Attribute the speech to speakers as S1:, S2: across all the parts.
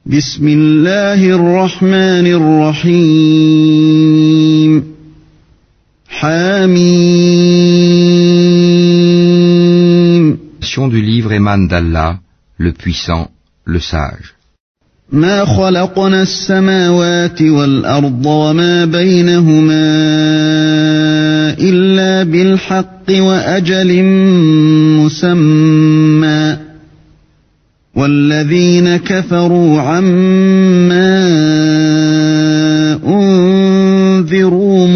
S1: بسم الله الرحمن الرحيم حميم
S2: Du livre émane d'Allah, le puissant, le sage.
S1: ما خلقنا السماوات والأرض وما بينهما إلا بالحق وأجل مسمى والذين كفروا عما أنذروا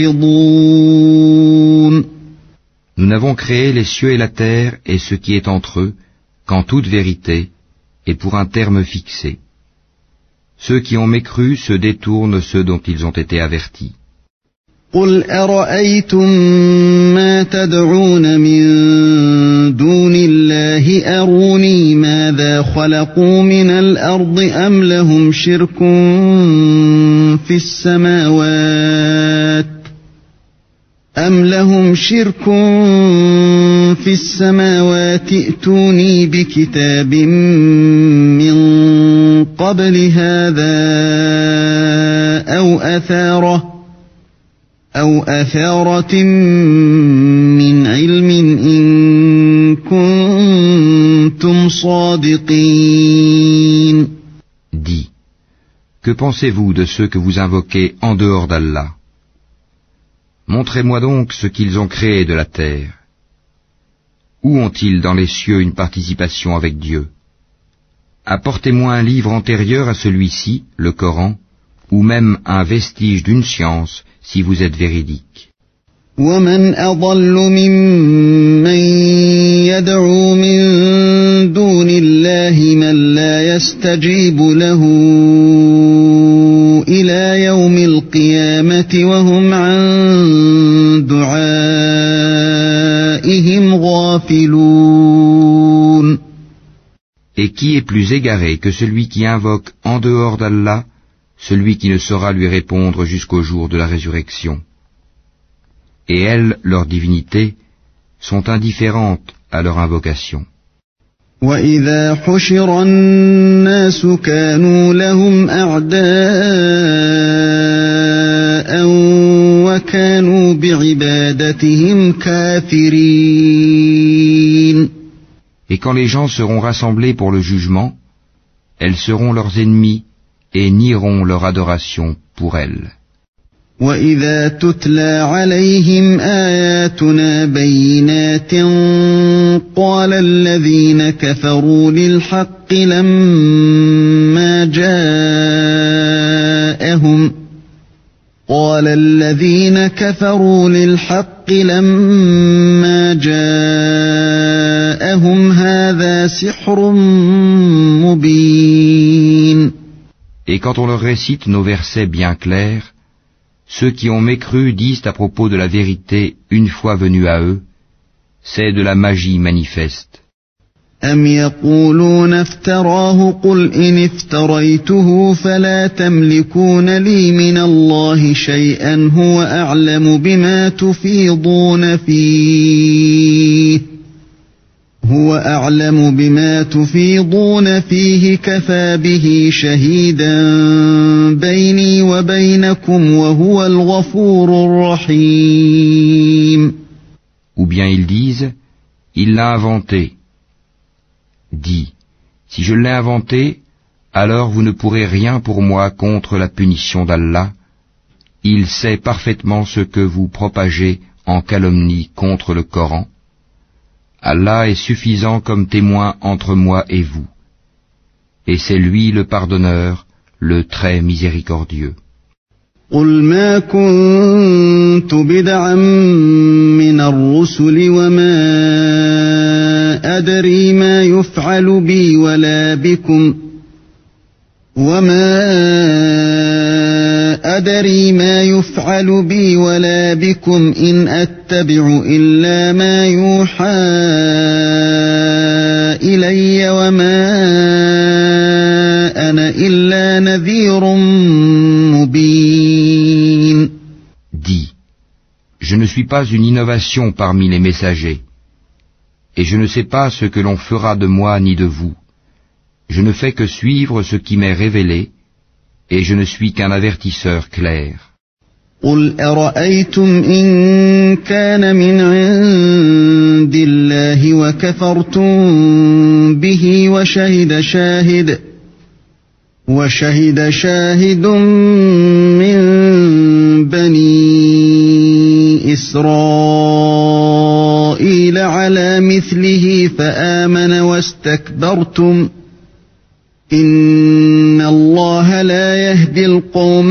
S1: معرضون.
S2: Nous n'avons créé les cieux et la terre et ce qui est entre eux qu'en toute vérité et pour un terme fixé. Ceux qui ont mécru se détournent ceux dont ils ont été avertis.
S1: قل أرأيتم ما تدعون من دون الله أروني ماذا خلقوا من الأرض أم لهم شرك في السماوات ائتوني بكتاب من قبل هذا أو أثارة من علم إن كنتم صادقين.
S2: Dis, que pensez-vous de ceux que vous invoquez en dehors d'Allah? Montrez-moi donc ce qu'ils ont créé de la terre. Où ont-ils dans les cieux une participation avec Dieu? Apportez-moi un livre antérieur à celui-ci, le Coran, ou même un vestige d'une science, si vous êtes véridique.
S1: ومن أضل ممن يدعو من دون الله من لا يستجيب له إلى يوم القيامة وهم عن دعائهم غافلون.
S2: Et qui est plus égaré que celui qui invoque en dehors d'Allah celui qui ne saura lui répondre jusqu'au jour de la résurrection? Et elles, leurs divinités, sont indifférentes à leur invocation.
S1: وَإِذَا حُشِرَ النَّاسُ كَانُوا لَهُمْ أَعْدَاءً وَكَانُوا بِعِبَادَتِهِمْ كَافِرِينَ.
S2: Et quand les gens seront rassemblés pour le jugement, elles seront leurs ennemis et nieront leur adoration pour elles.
S1: وَإِذَا تُتْلَى عَلَيْهِمْ آيَاتُنَا بَيِّنَاتٍ قَالَ الَّذِينَ كَفَرُوا لِلْحَقِّ لَمَّا جَاءَهُمْ هَذَا سِحْرٌ مُبِينٌ.
S2: Et quand on leur récite nos versets bien clairs, ceux qui ont mécru disent à propos de la vérité une fois venus à eux, c'est de la magie manifeste.
S1: أَمْ يَقُولُونَ افْتَرَاهُ قُلْ إِنِ افْتَرَيْتُهُ فَلَا تَمْلِكُونَ لِي مِنَ اللَّهِ شَيْئًا هُوَ أَعْلَمُ بِمَا تُفِيضُونَ فِيهِ كَفَى بِهِ شَهِيدًا بَيْنِي وَبَيْنَكُمْ وَهُوَ الْغَفُورُ الرَّحِيمُ.
S2: Ou bien ils disent, il l'a inventé. Dis, si je l'ai inventé, alors vous ne pourrez rien pour moi contre la punition d'Allah. Il sait parfaitement ce que vous propagez en calomnie contre le Coran. Allah est suffisant comme témoin entre moi et vous. Et c'est lui le pardonneur, le très miséricordieux.
S1: قُلْ مَا كُنْتُ بِدْعًا مِنَ الرُّسُلِ وَمَا أَدْرِي مَا يُفْعَلُ بِي وَلَا بِكُمْ إِنْ أَتَّبِعُ إِلَّا مَا يُوحَى إِلَيَّ وَمَا أَنَا إِلَّا نَذِيرٌ مُبِينٌ.
S2: Dis, je ne suis pas une innovation parmi les messagers, et je ne sais pas ce que l'on fera de moi ni de vous. Je ne fais que suivre ce qui m'est révélé, et je ne suis qu'un avertisseur clair.
S1: قل أرأيتم إن كان من عند الله وكفرتم به وشهد شاهد من بني إسرائيل على مثله فآمن واستكبرتم إن الله لا يهدي القوم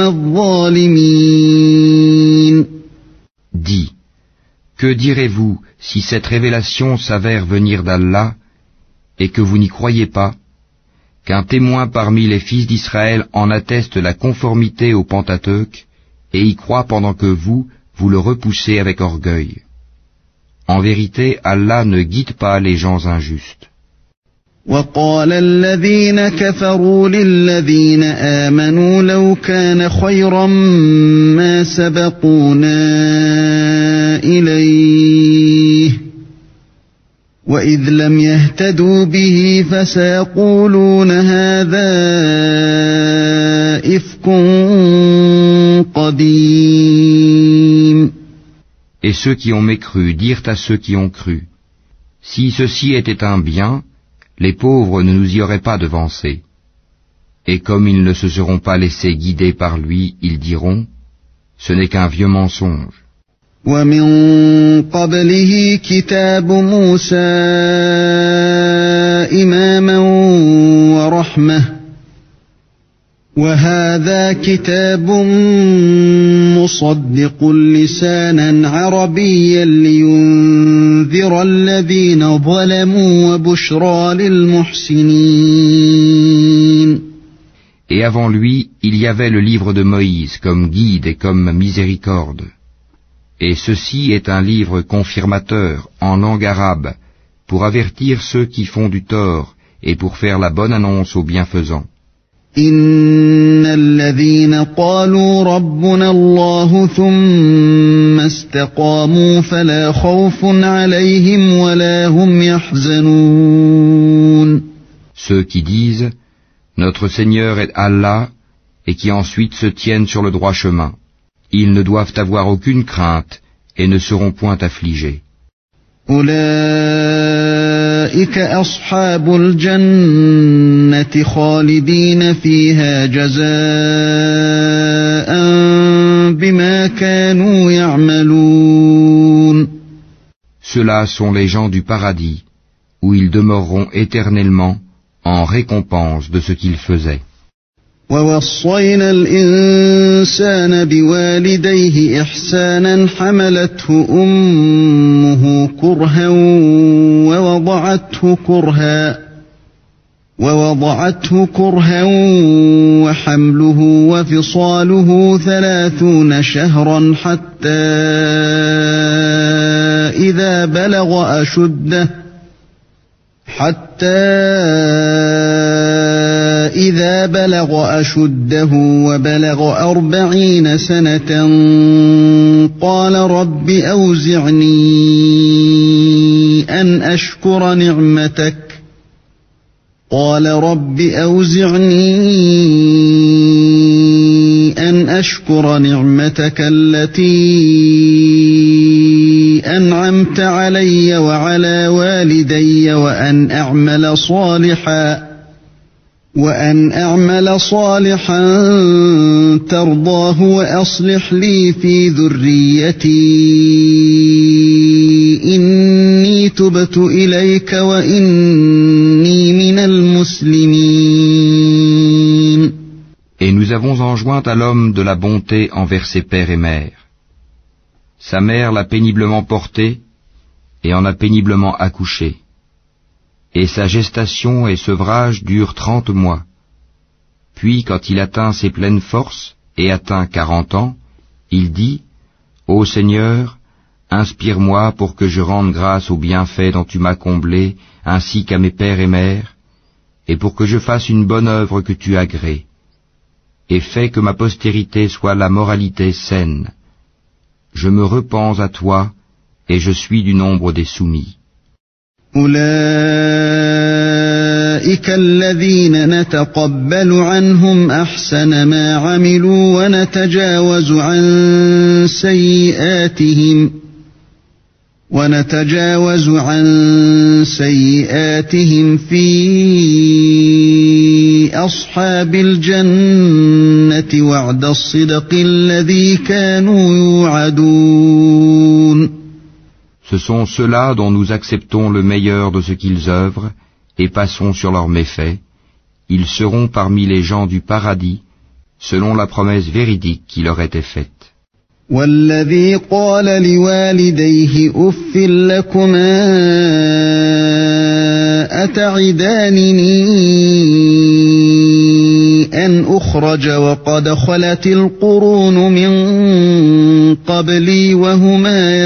S1: الظالمين.
S2: Dis, que direz-vous si cette révélation s'avère venir d'Allah et que vous n'y croyez pas, qu'un témoin parmi les fils d'Israël en atteste la conformité au Pentateuque et y croit pendant que vous le repoussez avec orgueil. En vérité, Allah ne guide pas les gens injustes.
S1: وقال الذين كفروا للذين آمنوا لو كان خيرا ما سبقونا إليه وإذ لم يهتدوا به فسيقولون هذا إفك قديم.
S2: Et ceux qui ont mécru dirent à ceux qui ont cru, si ceci était un bien, les pauvres ne nous y auraient pas devancés. Et comme ils ne se seront pas laissés guider par lui, ils diront, ce n'est qu'un vieux mensonge.
S1: ومن قبله كتاب موسى إماما ورحمة وهذا كتاب مصدق لسانا عربيا لينذر الذين ظلموا وبشرى للمحسنين.
S2: Et avant lui, il y avait le livre de Moïse comme guide et comme miséricorde. Et ceci est un livre confirmateur en langue arabe pour avertir ceux qui font du tort et pour faire la bonne annonce aux bienfaisants.
S1: إن الذين قالوا ربنا الله ثم استقاموا فلا خوف عليهم ولا هم يحزنون.
S2: Ceux qui disent notre Seigneur est Allah et qui ensuite se tiennent sur le droit chemin, ils ne doivent avoir aucune crainte et ne seront point affligés.
S1: أولئك أصحاب الجنة خالدين فيها جزاء بما كانوا يعملون.
S2: Ceux-là sont les gens du paradis, où ils demeureront éternellement en récompense de ce qu'ils faisaient.
S1: ووصينا الإنسان بوالديه إحسانا حملته أمه كرها ووضعته كرها وحمله وفصاله 30 شهرا حتى إذا بلغ أشده وبلغ 40 سنة قال رب أوزعني أن أشكر نعمتك التي أنعمت علي وعلى والدي وأن أعمل صالحا ترضاه وأصلح لي في ذريتي إني تبت إليك وإني من المسلمين.
S2: Et nous avons enjoint à l'homme de la bonté envers ses pères et mères. Sa mère l'a péniblement porté et en a péniblement accouché. Et sa gestation et sevrage durent 30 mois. Puis, quand il atteint ses pleines forces et atteint 40 ans, il dit, Ô Seigneur, inspire-moi pour que je rende grâce aux bienfaits dont tu m'as comblé, ainsi qu'à mes pères et mères, et pour que je fasse une bonne œuvre que tu agrées, et fais que ma postérité soit la moralité saine. Je me repens à toi, et je suis du nombre des soumis.
S1: أولئك الذين نتقبل عنهم أحسن ما عملوا ونتجاوز عن سيئاتهم في أصحاب الجنة وعد الصدق الذي كانوا يوعدون.
S2: Ce sont ceux-là dont nous acceptons le meilleur de ce qu'ils œuvrent et passons sur leurs méfaits. Ils seront parmi les gens du paradis, selon la promesse véridique qui leur était faite.
S1: والذي قال لوالديه أف لكما أتعدانني أن أخرج وقد خلت القرون من قبلي وهما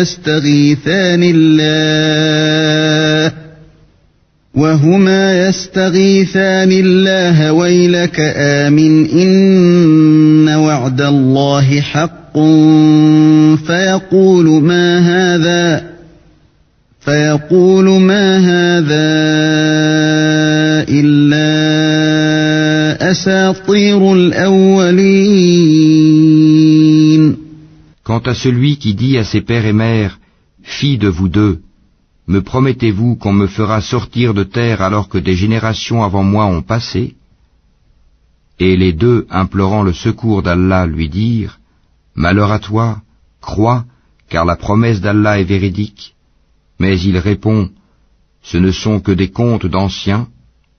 S1: يستغيثان الله ويلك آمن إن وعد الله حق فيقول ما هذا إلا أساطير الأولين.
S2: Quant à celui qui dit à ses pères et mères, filles de vous deux, me promettez-vous qu'on me fera sortir de terre alors que des générations avant moi ont passé? Et les deux, implorant le secours d'Allah, lui dirent, malheur à toi, crois, car la promesse d'Allah est véridique. Mais il répond, ce ne sont que des contes d'anciens.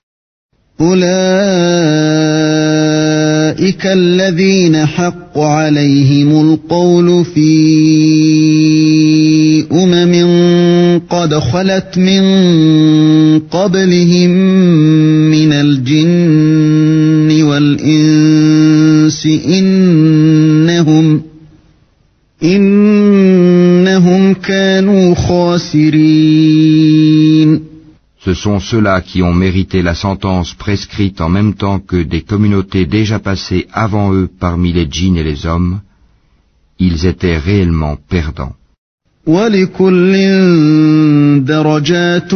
S1: أولئك الذين حق عليهم القول في قد خلت من قبلهم من الجن والإنس إنهم كانوا خاسرين.
S2: Ce sont ceux-là qui ont mérité la sentence prescrite en même temps que des communautés déjà passées avant eux parmi les djinns et les hommes. Ils étaient réellement perdants.
S1: وَلِكُلٍّ دَرَجَاتٌ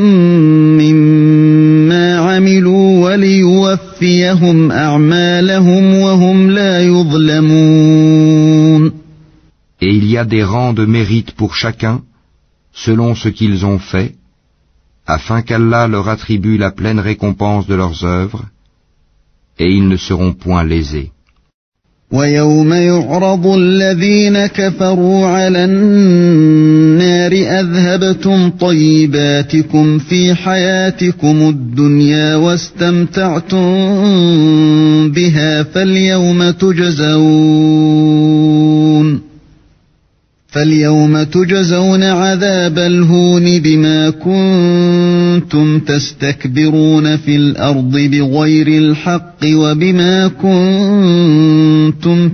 S1: مِّمَّا عَمِلُوا وَلِيُوَفِّيَهُمْ أَعْمَالَهُمْ وَهُمْ لَا يُظْلَمُونَ.
S2: Et il y a des rangs de mérite pour chacun, selon ce qu'ils ont fait, afin qu'Allah leur attribue la pleine récompense de leurs œuvres, et ils ne seront point lésés.
S1: وَيَوْمَ يُعْرَضُ الَّذِينَ كَفَرُوا عَلَى النَّارِ أَذْهَبْتُمْ طَيِّبَاتِكُمْ فِي حَيَاتِكُمُ الدُّنْيَا وَاسْتَمْتَعْتُمْ بِهَا فَالْيَوْمَ تُجْزَوْنَ عَذَابَ الْهُونِ بِمَا كُنتُمْ تَسْتَكْبِرُونَ فِي الْأَرْضِ بِغَيْرِ الْحَقِّ وَبِمَا كُنتُمْ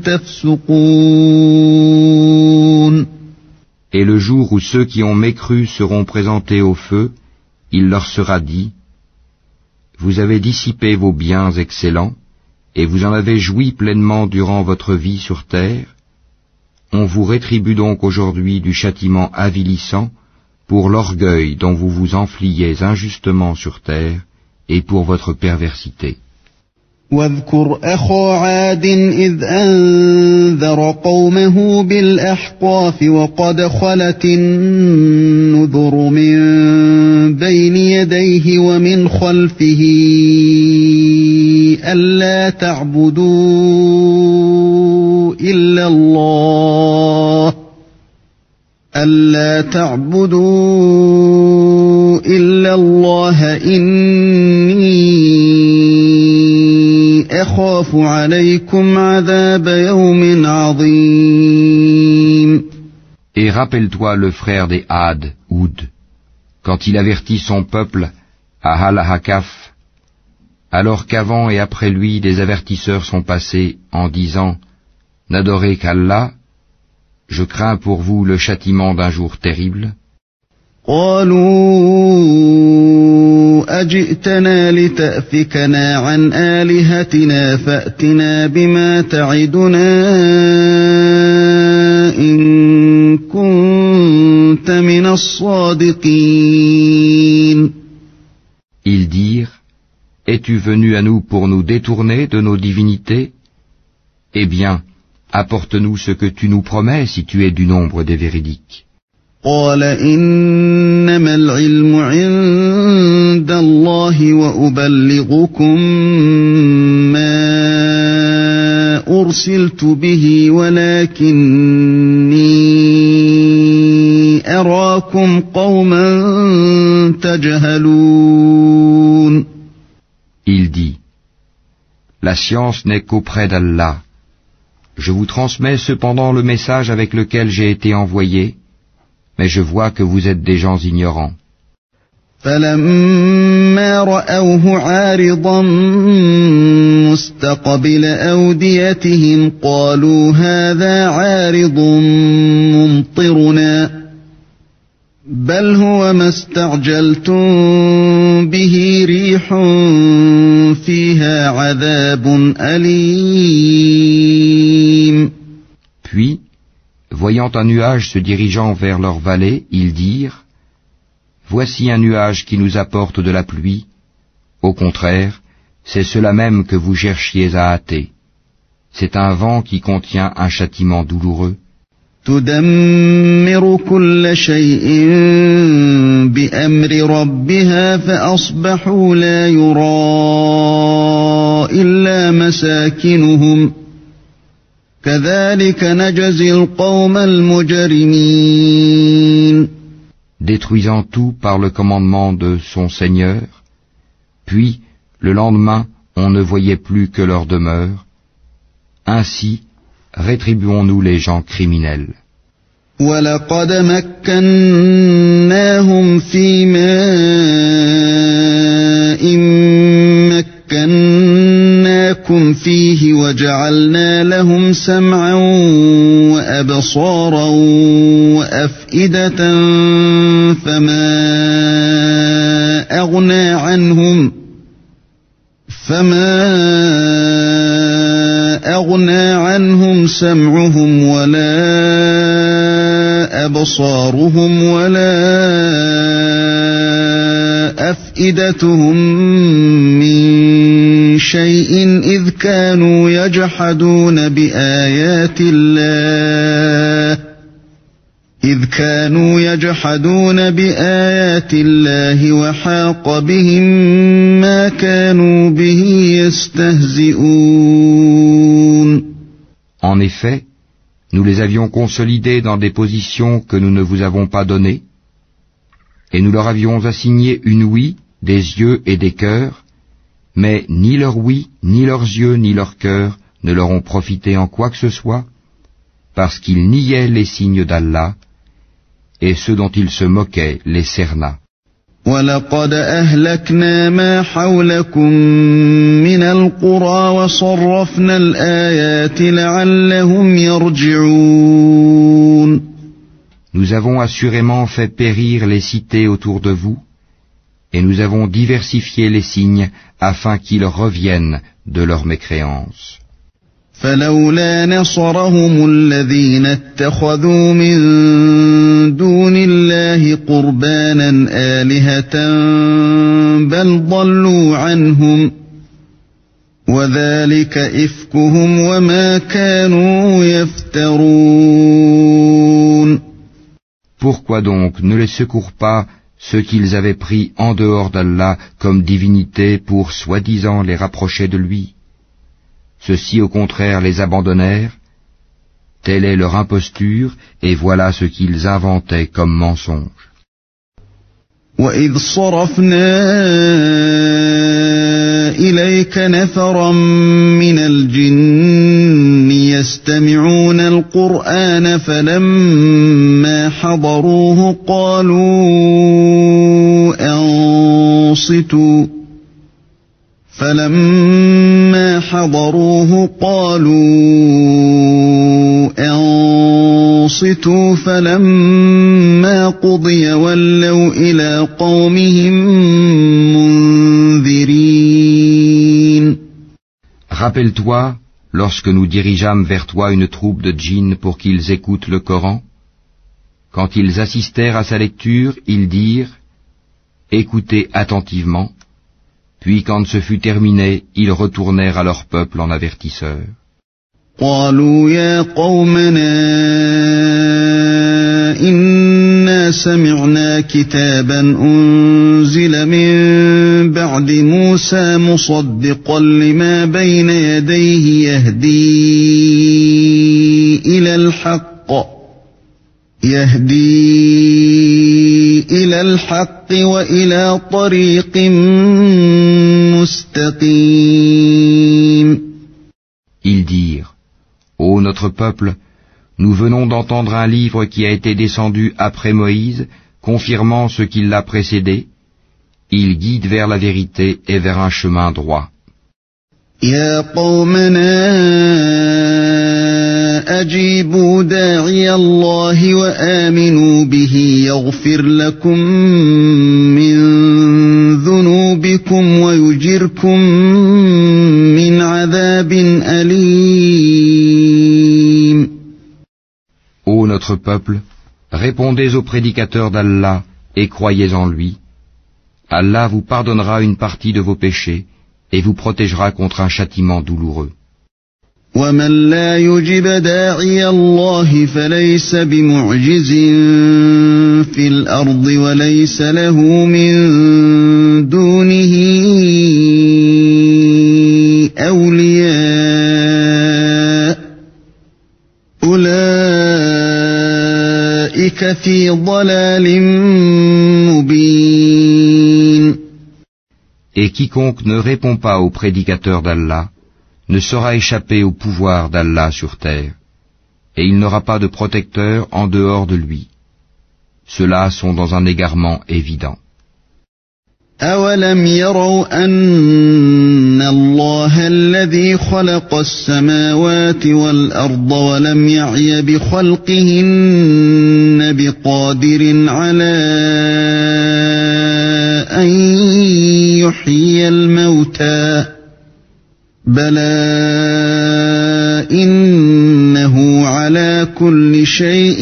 S1: تَفْسُقُونَ.
S2: Et le jour où ceux qui ont mécru seront présentés au feu, il leur sera dit, vous avez dissipé vos biens excellents, et vous en avez joui pleinement durant votre vie sur terre. On vous rétribue donc aujourd'hui du châtiment avilissant pour l'orgueil dont vous vous enfliez injustement sur terre et pour votre perversité.
S1: واذكر أخا عاد إذ أنذر قومه بالأحقاف وقد خلت النذر من بين يديه ومن خلفه ألا تعبدوا إلا الله إني أخاف عليكم عذاب يوم عظيم.
S2: Et rappelle-toi le frère des Had, Houd, quand il avertit son peuple à Al-Hakaf, alors qu'avant et après lui des avertisseurs sont passés en disant « N'adorez qu'Allah, je crains pour vous le châtiment d'un jour terrible. »
S1: قالوا أجئتنا لتأفكنا عن آلهتنا فأتنا بما تعدنا إن كنت من الصادقين.
S2: Ils dirent, Es-tu venu à nous pour nous détourner de nos divinités? Eh bien, apporte-nous ce que tu nous promets si tu es du nombre des véridiques.
S1: قال إنما العلم عند الله وأبلغكم ما أرسلت به ولكني أراكم قوما تجهلون.
S2: Il dit, la science n'est qu'auprès d'Allah. Je vous transmets cependant le message avec lequel j'ai été envoyé, mais je vois que vous êtes des gens ignorants.
S1: فلما رأوه عارضا مستقبل أوديتهم قالوا هذا عارض ممطرنا بل هو ما استعجلتم به ريح فيها عذاب أليم.
S2: Puis, voyant un nuage se dirigeant vers leur vallée, ils dirent, voici un nuage qui nous apporte de la pluie. Au contraire, c'est cela même que vous cherchiez à hâter. C'est un vent qui contient un châtiment douloureux.
S1: تدمر كل شيء بأمر ربها فأصبحوا لا يرى إلا مساكنهم كذلك نجزي القوم المجرمين.
S2: Détruisant tout par le commandement de son Seigneur, puis, le lendemain, on ne voyait plus que leur demeure. Ainsi, rétribuons-nous les gens criminels.
S1: وَلَقَدْ مَكَّنَّاهُمْ فِي مَاءٍ مَكَّنَّاكُمْ فِيهِ وَجَعَلْنَا لَهُمْ سَمْعًا وَأَبْصَارًا وَأَفْئِدَةً فَمَا أَغْنَى عَنْهُمْ سَمْعُهُمْ وَلَا أَبْصَارُهُمْ وَلَا أَفْئِدَتُهُمْ مِنْ شَيْءٍ إِذْ كَانُوا يَجْحَدُونَ بِآيَاتِ اللَّهِ وَحَاقَ بِهِمْ مَا كَانُوا بِهِ يَسْتَهْزِئُونَ.
S2: En effet, nous les avions consolidés dans des positions que nous ne vous avons pas données, et nous leur avions assigné une ouïe, des yeux et des cœurs, mais ni leur ouïe, ni leurs yeux, ni leurs cœurs ne leur ont profité en quoi que ce soit, parce qu'ils niaient les signes d'Allah, et ceux dont ils se moquaient les cerna.
S1: وَلَقَدْ أَهْلَكْنَا مَا حَوْلَكُمْ مِنَ الْقُرَى وَصَرَّفْنَا الْآيَاتِ لَعَلَّهُمْ يَرْجِعُونَ.
S2: Nous avons assurément fait périr les cités autour de vous, et nous avons diversifié les signes afin qu'ils reviennent de leur mécréance.
S1: فلولا نصرهم الذين اتخذوا من دون الله قربانا آلهة بل ضلوا عنهم وذلك إفكهم وما كانوا يفترون.
S2: Pourquoi donc ne les secourent pas ceux qu'ils avaient pris en dehors d'Allah comme divinité pour soi-disant les rapprocher de lui? Ceux-ci, au contraire, les abandonnèrent. Telle est leur imposture, et voilà ce qu'ils inventaient comme mensonge.
S1: وَإِذْ صَرَفْنَا إِلَيْكَ نَفَرًا مِنَ الْجِنِّ يَسْتَمِعُونَ الْقُرْآنَ فَلَمَّا حَضَرُوهُ قالوا أنصتوا فلما قضي ولوا إلى قومهم منذرين.
S2: Rappelle-toi, lorsque nous dirigeâmes vers toi une troupe de djinns pour qu'ils écoutent le Coran, quand ils assistèrent à sa lecture, ils dirent « Écoutez attentivement », Puis quand ce fut terminé, ils retournèrent à leur peuple en avertisseurs.
S1: قالوا يا قومنا إنا سمعنا كتابا أنزل من بعد موسى مصدقا لما بين يديه يهدي إلى الحق وإلى طريق مستقيم.
S2: Ils dirent, Ô notre peuple, nous venons d'entendre un livre qui a été descendu après Moïse, confirmant ce qui l'a précédé. Il guide vers la vérité et vers un chemin droit.
S1: يا قومنا أجيبوا داعي الله وآمنوا به يغفر لكم من ذنوبكم ويجركم من عذاب أليم.
S2: Ô notre peuple, répondez au prédicateur d'Allah et croyez en lui. Allah vous pardonnera une partie de vos péchés et vous protégera contre un châtiment douloureux.
S1: ومن لا يجب داعي الله فليس بمعجز في الأرض وليس له من دونه أولياء أولئك في ضلال مبين.
S2: Et quiconque ne répond pas au prédicateur d'Allah ne saura échapper au pouvoir d'Allah sur terre, et il n'aura pas de protecteur en dehors de lui. Ceux-là sont dans un égarement évident.
S1: أَوَلَمْ يَرَوْا أَنَّ اللَّهَ الَّذِي خَلَقَ السَّمَاوَاتِ وَالْأَرْضَ وَلَمْ يَعْيَ بِخَلْقِهِنَّ بِقَادِرٍ عَلَىٰ أَن يُحْيِيَ الْمَوْتَىٰ بَلَىٰ إِنَّهُ عَلَىٰ كُلِّ شَيْءٍ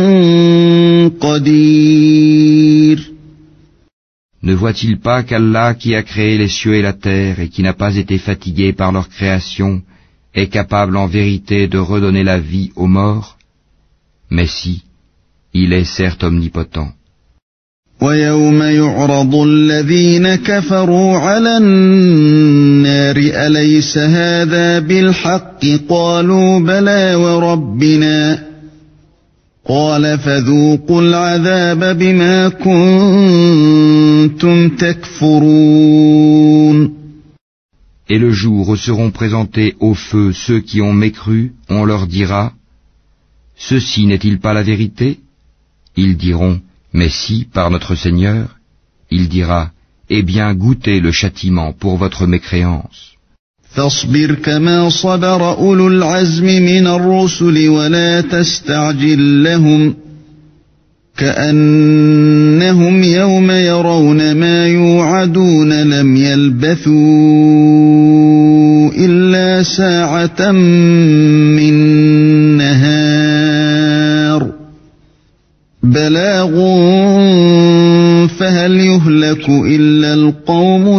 S1: قَدِيرٌ.
S2: Ne voit-il pas qu'Allah qui a créé les cieux et la terre et qui n'a pas été fatigué par leur création est capable en vérité de redonner la vie aux morts? Mais si, il est certes omnipotent.
S1: وَيَوْمَ يُعْرَضُ الَّذِينَ كَفَرُوا عَلَى النَّارِ أَلَيْسَ هَذَا بِالْحَقِّ قَالُوا بَلَىٰ وَرَبِّنَا قَالَ فَذُوقُوا الْعَذَابَ بِمَا كُنتُمْ تَكْفُرُونَ.
S2: Et le jour où seront présentés au feu ceux qui ont mécru, on leur dira, ceci n'est-il pas la vérité? Ils diront, mais si, par notre Seigneur. Il dira, eh bien goûtez le châtiment pour votre mécréance.
S1: فاصبر كما صبر أولو العزم من الرسل ولا تستعجل لهم كأنهم يوم يرون ما يوعدون لم يلبثوا إلا ساعة من نهار بلاغ فهل يهلك إلا القوم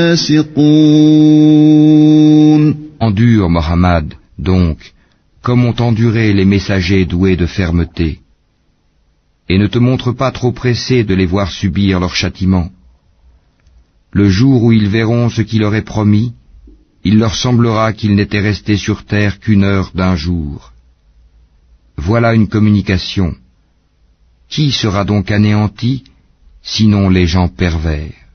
S1: الفاسقون.
S2: Endure, Mohammed, donc, comme ont enduré les messagers doués de fermeté, et ne te montre pas trop pressé de les voir subir leur châtiment. Le jour où ils verront ce qui leur est promis, il leur semblera qu'il n'était resté sur terre qu'une heure d'un jour. Voilà une communication. Qui sera donc anéanti, sinon les gens pervers?